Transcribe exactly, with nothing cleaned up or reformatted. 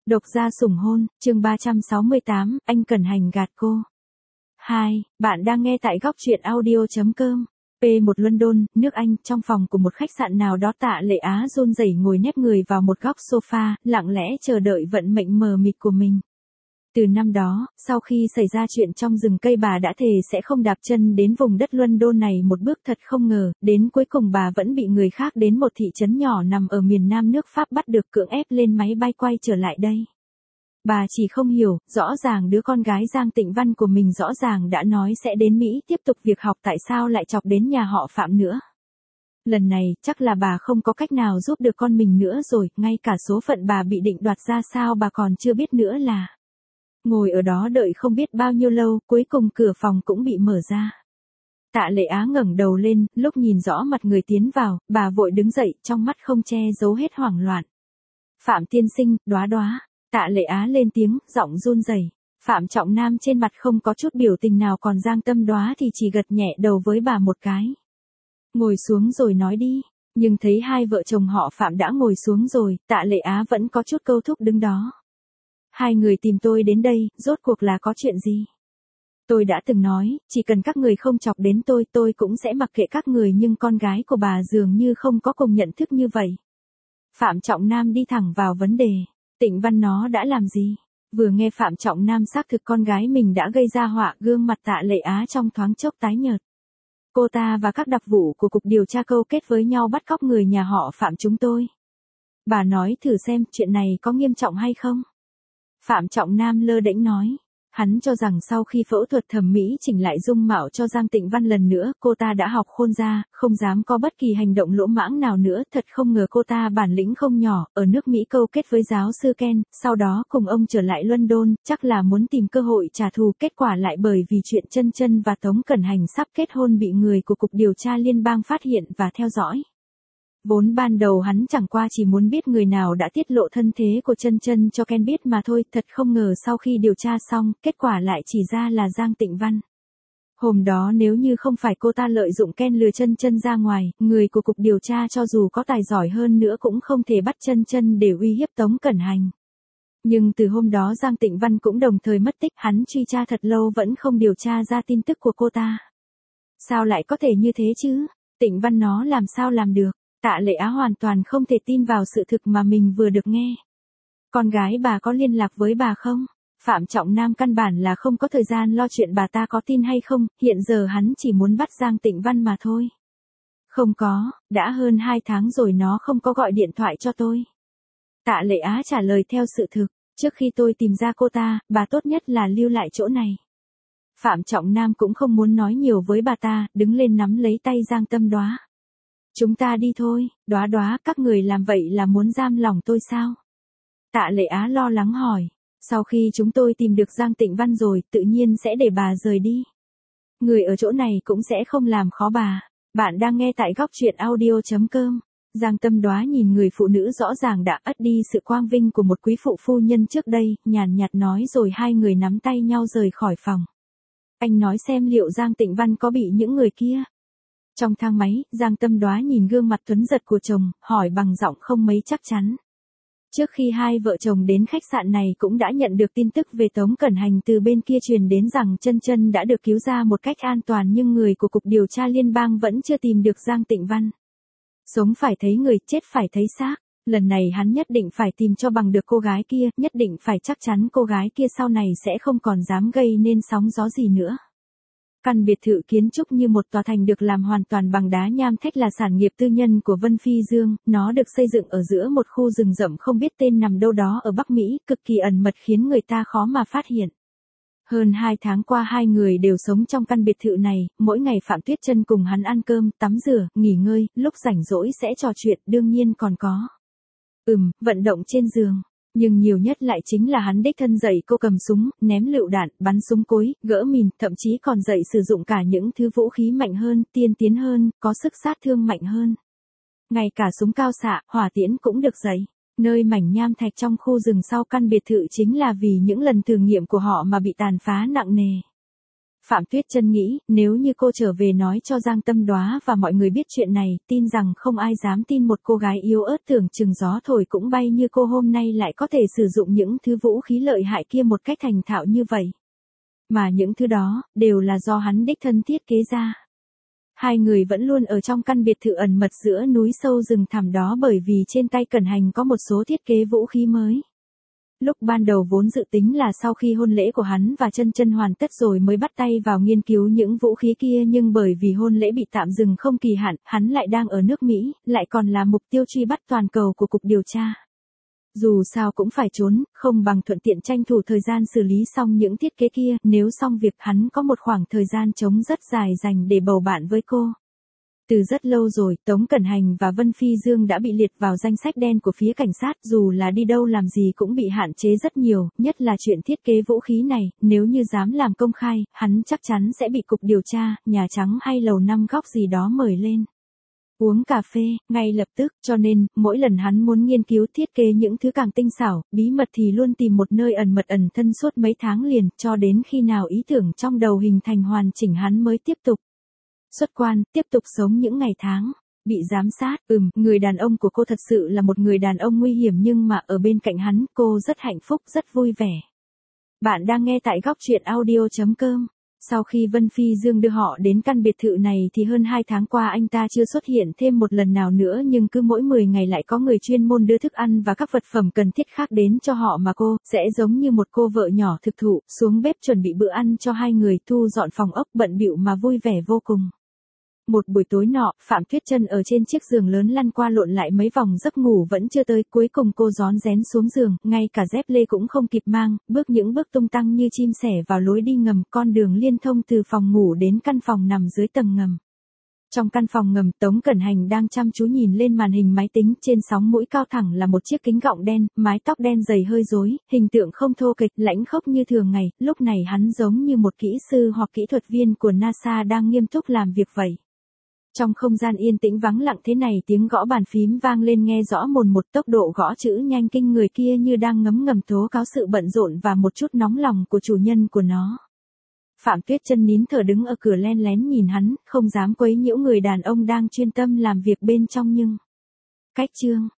Độc gia sủng hôn, chương ba trăm sáu mươi tám, anh Cẩn Hành gạt cô. hai. Bạn đang nghe tại góc truyện audio chấm com. P một London, nước Anh, trong phòng của một khách sạn nào đó Tạ Lệ Á run rẩy ngồi nép người vào một góc sofa, lặng lẽ chờ đợi vận mệnh mờ mịt của mình. Từ năm đó, sau khi xảy ra chuyện trong rừng cây bà đã thề sẽ không đạp chân đến vùng đất London này một bước, thật không ngờ, đến cuối cùng bà vẫn bị người khác đến một thị trấn nhỏ nằm ở miền nam nước Pháp bắt được cưỡng ép lên máy bay quay trở lại đây. Bà chỉ không hiểu, rõ ràng đứa con gái Giang Tịnh Văn của mình rõ ràng đã nói sẽ đến Mỹ tiếp tục việc học, tại sao lại chọc đến nhà họ Phạm nữa. Lần này, chắc là bà không có cách nào giúp được con mình nữa rồi, ngay cả số phận bà bị định đoạt ra sao bà còn chưa biết nữa là. Ngồi ở đó đợi không biết bao nhiêu lâu, cuối cùng cửa phòng cũng bị mở ra. Tạ Lệ Á ngẩng đầu lên, lúc nhìn rõ mặt người tiến vào, bà vội đứng dậy, trong mắt không che giấu hết hoảng loạn. Phạm tiên sinh, Đóa Đóa. Tạ Lệ Á lên tiếng, giọng run rẩy. Phạm Trọng Nam trên mặt không có chút biểu tình nào, còn Giang Tâm Đóa thì chỉ gật nhẹ đầu với bà một cái. Ngồi xuống rồi nói đi. Nhưng thấy hai vợ chồng họ Phạm đã ngồi xuống rồi, Tạ Lệ Á vẫn có chút câu thúc đứng đó. Hai người tìm tôi đến đây, rốt cuộc là có chuyện gì? Tôi đã từng nói, chỉ cần các người không chọc đến tôi, tôi cũng sẽ mặc kệ các người, nhưng con gái của bà dường như không có cùng nhận thức như vậy. Phạm Trọng Nam đi thẳng vào vấn đề. Tịnh Văn nó đã làm gì? Vừa nghe Phạm Trọng Nam xác thực con gái mình đã gây ra họa, gương mặt Tạ Lệ Á trong thoáng chốc tái nhợt. Cô ta và các đặc vụ của cục điều tra câu kết với nhau bắt cóc người nhà họ Phạm chúng tôi. Bà nói thử xem chuyện này có nghiêm trọng hay không? Phạm Trọng Nam lơ đễnh nói. Hắn cho rằng sau khi phẫu thuật thẩm mỹ chỉnh lại dung mạo cho Giang Tịnh Văn lần nữa, cô ta đã học khôn ra, không dám có bất kỳ hành động lỗ mãng nào nữa. Thật không ngờ cô ta bản lĩnh không nhỏ, ở nước Mỹ câu kết với giáo sư Ken, sau đó cùng ông trở lại London, chắc là muốn tìm cơ hội trả thù. Kết quả lại bởi vì chuyện Chân Chân và Tống Cẩn Hành sắp kết hôn bị người của Cục Điều tra Liên bang phát hiện và theo dõi. Vốn ban đầu hắn chẳng qua chỉ muốn biết người nào đã tiết lộ thân thế của Chân Chân cho Ken biết mà thôi, thật không ngờ sau khi điều tra xong, kết quả lại chỉ ra là Giang Tịnh Văn. Hôm đó nếu như không phải cô ta lợi dụng Ken lừa Chân Chân ra ngoài, người của cục điều tra cho dù có tài giỏi hơn nữa cũng không thể bắt Chân Chân để uy hiếp Tống Cẩn Hành. Nhưng từ hôm đó Giang Tịnh Văn cũng đồng thời mất tích, hắn truy tra thật lâu vẫn không điều tra ra tin tức của cô ta. Sao lại có thể như thế chứ? Tịnh Văn nó làm sao làm được? Tạ Lệ Á hoàn toàn không thể tin vào sự thực mà mình vừa được nghe. Con gái bà có liên lạc với bà không? Phạm Trọng Nam căn bản là không có thời gian lo chuyện bà ta có tin hay không, hiện giờ hắn chỉ muốn bắt Giang Tịnh Văn mà thôi. Không có, đã hơn hai tháng rồi nó không có gọi điện thoại cho tôi. Tạ Lệ Á trả lời theo sự thực, trước khi tôi tìm ra cô ta, bà tốt nhất là lưu lại chỗ này. Phạm Trọng Nam cũng không muốn nói nhiều với bà ta, đứng lên nắm lấy tay Giang Tâm Đóa. Chúng ta đi thôi, Đóa Đóa, các người làm vậy là muốn giam lòng tôi sao? Tạ Lệ Á lo lắng hỏi. Sau khi chúng tôi tìm được Giang Tịnh Văn rồi, tự nhiên sẽ để bà rời đi. Người ở chỗ này cũng sẽ không làm khó bà. Bạn đang nghe tại góc truyện audio chấm com. Giang Tâm Đóa nhìn người phụ nữ rõ ràng đã ất đi sự quang vinh của một quý phụ phu nhân trước đây, nhàn nhạt nói rồi hai người nắm tay nhau rời khỏi phòng. Anh nói xem liệu Giang Tịnh Văn có bị những người kia. Trong thang máy, Giang Tâm Đóa nhìn gương mặt tuấn giật của chồng, hỏi bằng giọng không mấy chắc chắn. Trước khi hai vợ chồng đến khách sạn này cũng đã nhận được tin tức về Tống Cẩn Hành, từ bên kia truyền đến rằng Chân Chân đã được cứu ra một cách an toàn, nhưng người của Cục Điều tra Liên bang vẫn chưa tìm được Giang Tịnh Văn. Sống phải thấy người, chết phải thấy xác. Lần này hắn nhất định phải tìm cho bằng được cô gái kia, nhất định phải chắc chắn cô gái kia sau này sẽ không còn dám gây nên sóng gió gì nữa. Căn biệt thự kiến trúc như một tòa thành được làm hoàn toàn bằng đá nham thạch là sản nghiệp tư nhân của Vân Phi Dương, nó được xây dựng ở giữa một khu rừng rậm không biết tên nằm đâu đó ở Bắc Mỹ, cực kỳ ẩn mật khiến người ta khó mà phát hiện. Hơn hai tháng qua hai người đều sống trong căn biệt thự này, mỗi ngày Phạm Tuyết Chân cùng hắn ăn cơm, tắm rửa, nghỉ ngơi, lúc rảnh rỗi sẽ trò chuyện, đương nhiên còn có. Ừm, vận động trên giường. Nhưng nhiều nhất lại chính là hắn đích thân dạy cô cầm súng, ném lựu đạn, bắn súng cối, gỡ mìn, thậm chí còn dạy sử dụng cả những thứ vũ khí mạnh hơn, tiên tiến hơn, có sức sát thương mạnh hơn. Ngay cả súng cao xạ, hỏa tiễn cũng được dạy. Nơi mảnh nham thạch trong khu rừng sau căn biệt thự chính là vì những lần thử nghiệm của họ mà bị tàn phá nặng nề. Phạm Tuyết Chân nghĩ, nếu như cô trở về nói cho Giang Tâm Đoá và mọi người biết chuyện này, tin rằng không ai dám tin một cô gái yếu ớt tưởng chừng gió thổi cũng bay như cô hôm nay lại có thể sử dụng những thứ vũ khí lợi hại kia một cách thành thạo như vậy. Mà những thứ đó, đều là do hắn đích thân thiết kế ra. Hai người vẫn luôn ở trong căn biệt thự ẩn mật giữa núi sâu rừng thẳm đó bởi vì trên tay Cẩn Hành có một số thiết kế vũ khí mới. Lúc ban đầu vốn dự tính là sau khi hôn lễ của hắn và Chân Chân hoàn tất rồi mới bắt tay vào nghiên cứu những vũ khí kia, nhưng bởi vì hôn lễ bị tạm dừng không kỳ hạn, hắn lại đang ở nước Mỹ, lại còn là mục tiêu truy bắt toàn cầu của cục điều tra. Dù sao cũng phải trốn, không bằng thuận tiện tranh thủ thời gian xử lý xong những thiết kế kia, nếu xong việc hắn có một khoảng thời gian trống rất dài dành để bầu bạn với cô. Từ rất lâu rồi, Tống Cẩn Hành và Vân Phi Dương đã bị liệt vào danh sách đen của phía cảnh sát, dù là đi đâu làm gì cũng bị hạn chế rất nhiều, nhất là chuyện thiết kế vũ khí này, nếu như dám làm công khai, hắn chắc chắn sẽ bị cục điều tra, Nhà Trắng hay Lầu Năm Góc gì đó mời lên. Uống cà phê, ngay lập tức, cho nên, mỗi lần hắn muốn nghiên cứu thiết kế những thứ càng tinh xảo, bí mật thì luôn tìm một nơi ẩn mật ẩn thân suốt mấy tháng liền, cho đến khi nào ý tưởng trong đầu hình thành hoàn chỉnh hắn mới tiếp tục. Xuất quan, tiếp tục sống những ngày tháng. Bị giám sát, ừm, người đàn ông của cô thật sự là một người đàn ông nguy hiểm nhưng mà ở bên cạnh hắn, cô rất hạnh phúc, rất vui vẻ. Bạn đang nghe tại góc truyện audio chấm com. Sau khi Vân Phi Dương đưa họ đến căn biệt thự này thì hơn hai tháng qua anh ta chưa xuất hiện thêm một lần nào nữa, nhưng cứ mỗi mười ngày lại có người chuyên môn đưa thức ăn và các vật phẩm cần thiết khác đến cho họ mà cô, sẽ giống như một cô vợ nhỏ thực thụ, xuống bếp chuẩn bị bữa ăn cho hai người, thu dọn phòng ốc bận bịu mà vui vẻ vô cùng. Một buổi tối nọ, Phạm Tuyết Chân ở trên chiếc giường lớn lăn qua lộn lại mấy vòng giấc ngủ vẫn chưa tới, cuối cùng cô rón rén xuống giường, ngay cả dép lê cũng không kịp mang, bước những bước tung tăng như chim sẻ vào lối đi ngầm, con đường liên thông từ phòng ngủ đến căn phòng nằm dưới tầng ngầm. Trong căn phòng ngầm, Tống Cẩn Hành đang chăm chú nhìn lên màn hình máy tính, trên sóng mũi cao thẳng là một chiếc kính gọng đen, mái tóc đen dày hơi rối, hình tượng không thô kệch, lãnh khốc như thường ngày, lúc này hắn giống như một kỹ sư hoặc kỹ thuật viên của NASA đang nghiêm túc làm việc vậy. Trong không gian yên tĩnh vắng lặng thế này, tiếng gõ bàn phím vang lên nghe rõ mồn một, tốc độ gõ chữ nhanh kinh người kia như đang ngấm ngầm tố cáo sự bận rộn và một chút nóng lòng của chủ nhân của nó. Phạm Tuyết Chân nín thở đứng ở cửa len lén nhìn hắn, không dám quấy nhiễu người đàn ông đang chuyên tâm làm việc bên trong nhưng... Cách chương